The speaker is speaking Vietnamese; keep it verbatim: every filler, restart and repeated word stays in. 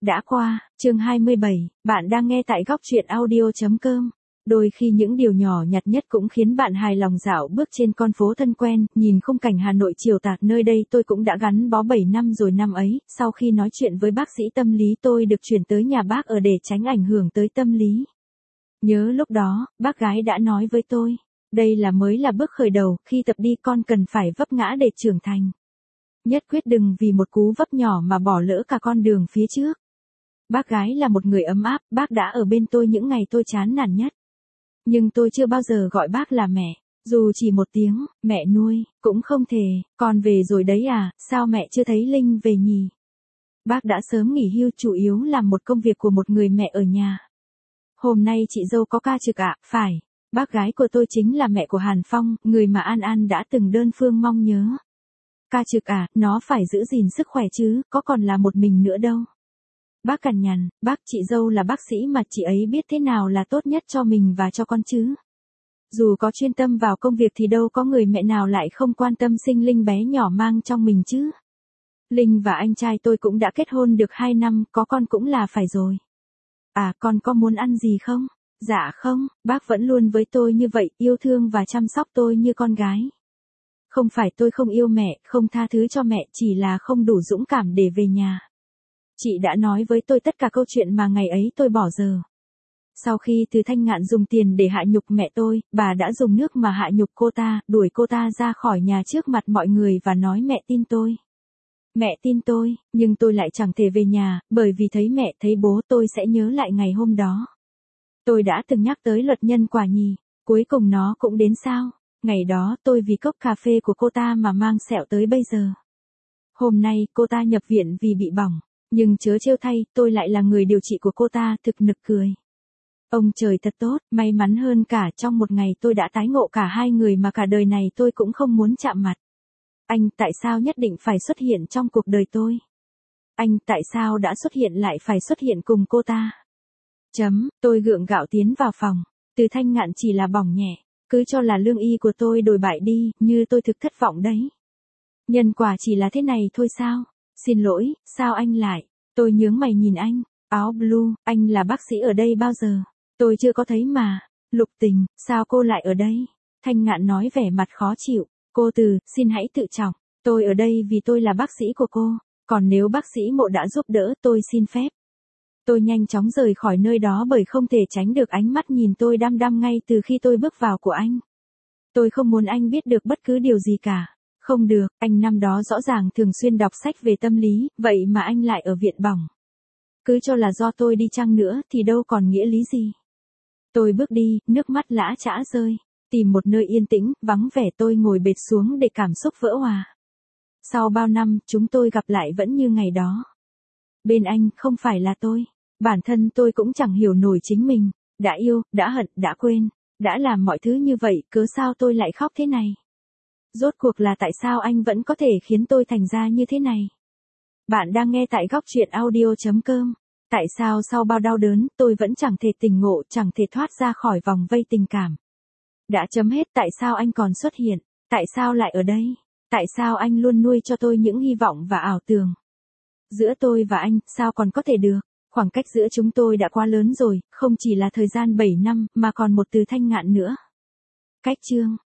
Đã qua, chương hai mươi bảy, bạn đang nghe tại góc truyện audio chấm com. Đôi khi những điều nhỏ nhặt nhất cũng khiến bạn hài lòng dạo bước trên con phố thân quen, nhìn khung cảnh Hà Nội chiều tạt nơi đây tôi cũng đã gắn bó bảy năm rồi năm ấy, sau khi nói chuyện với bác sĩ tâm lý tôi được chuyển tới nhà bác ở để tránh ảnh hưởng tới tâm lý. Nhớ lúc đó, bác gái đã nói với tôi, đây là mới là bước khởi đầu, khi tập đi con cần phải vấp ngã để trưởng thành. Nhất quyết đừng vì một cú vấp nhỏ mà bỏ lỡ cả con đường phía trước. Bác gái là một người ấm áp, bác đã ở bên tôi những ngày tôi chán nản nhất. Nhưng tôi chưa bao giờ gọi bác là mẹ, dù chỉ một tiếng, mẹ nuôi, cũng không thể, con về rồi đấy à, sao mẹ chưa thấy Linh về nhỉ? Bác đã sớm nghỉ hưu chủ yếu làm một công việc của một người mẹ ở nhà. Hôm nay chị dâu có ca trực ạ, phải, bác gái của tôi chính là mẹ của Hàn Phong, người mà An An đã từng đơn phương mong nhớ. Ca trực à, nó phải giữ gìn sức khỏe chứ, có còn là một mình nữa đâu. Bác cằn nhằn, bác chị dâu là bác sĩ mà chị ấy biết thế nào là tốt nhất cho mình và cho con chứ. Dù có chuyên tâm vào công việc thì đâu có người mẹ nào lại không quan tâm sinh Linh bé nhỏ mang trong mình chứ. Linh và anh trai tôi cũng đã kết hôn được hai năm, có con cũng là phải rồi. À, con có muốn ăn gì không? Dạ không, bác vẫn luôn với tôi như vậy, yêu thương và chăm sóc tôi như con gái. Không phải tôi không yêu mẹ, không tha thứ cho mẹ, chỉ là không đủ dũng cảm để về nhà. Chị đã nói với tôi tất cả câu chuyện mà ngày ấy tôi bỏ giờ. Sau khi Từ Thanh Ngạn dùng tiền để hạ nhục mẹ tôi, bà đã dùng nước mà hạ nhục cô ta, đuổi cô ta ra khỏi nhà trước mặt mọi người và nói mẹ tin tôi. Mẹ tin tôi, nhưng tôi lại chẳng thể về nhà, bởi vì thấy mẹ thấy bố tôi sẽ nhớ lại ngày hôm đó. Tôi đã từng nhắc tới luật nhân quả nhì, cuối cùng nó cũng đến sao. Ngày đó tôi vì cốc cà phê của cô ta mà mang sẹo tới bây giờ. Hôm nay cô ta nhập viện vì bị bỏng, nhưng chớ trêu thay, tôi lại là người điều trị của cô ta, thực nực cười. Ông trời thật tốt, may mắn hơn cả trong một ngày tôi đã tái ngộ cả hai người mà cả đời này tôi cũng không muốn chạm mặt. Anh tại sao nhất định phải xuất hiện trong cuộc đời tôi? Anh tại sao đã xuất hiện lại phải xuất hiện cùng cô ta? Chấm, tôi gượng gạo tiến vào phòng, Từ Thanh Ngạn chỉ là bỏng nhẹ. Cứ cho là lương y của tôi đổi bại đi, như tôi thực thất vọng đấy. Nhân quả chỉ là thế này thôi sao? Xin lỗi, sao anh lại? Tôi nhướng mày nhìn anh, áo blue, anh là bác sĩ ở đây bao giờ? Tôi chưa có thấy mà. Lục Tình, sao cô lại ở đây? Thanh Ngạn nói vẻ mặt khó chịu. Cô Từ, xin hãy tự trọng. Tôi ở đây vì tôi là bác sĩ của cô. Còn nếu bác sĩ Mộ đã giúp đỡ tôi xin phép. Tôi nhanh chóng rời khỏi nơi đó bởi không thể tránh được ánh mắt nhìn tôi đăm đăm ngay từ khi tôi bước vào của anh. Tôi không muốn anh biết được bất cứ điều gì cả. Không được, anh năm đó rõ ràng thường xuyên đọc sách về tâm lý, vậy mà anh lại ở viện bỏng. Cứ cho là do tôi đi chăng nữa thì đâu còn nghĩa lý gì. Tôi bước đi, nước mắt lã chã rơi. Tìm một nơi yên tĩnh, vắng vẻ tôi ngồi bệt xuống để cảm xúc vỡ hòa. Sau bao năm, chúng tôi gặp lại vẫn như ngày đó. Bên anh không phải là tôi. Bản thân tôi cũng chẳng hiểu nổi chính mình. Đã yêu, đã hận, đã quên. Đã làm mọi thứ như vậy, cớ sao tôi lại khóc thế này? Rốt cuộc là tại sao anh vẫn có thể khiến tôi thành ra như thế này? Bạn đang nghe tại góc truyện audio chấm com. Tại sao sau bao đau đớn, tôi vẫn chẳng thể tỉnh ngộ, chẳng thể thoát ra khỏi vòng vây tình cảm? Đã chấm hết, tại sao anh còn xuất hiện? Tại sao lại ở đây? Tại sao anh luôn nuôi cho tôi những hy vọng và ảo tưởng? Giữa tôi và anh, sao còn có thể được? Khoảng cách giữa chúng tôi đã quá lớn rồi, không chỉ là thời gian bảy năm, mà còn một Từ Thanh Ngạn nữa. Cách chương.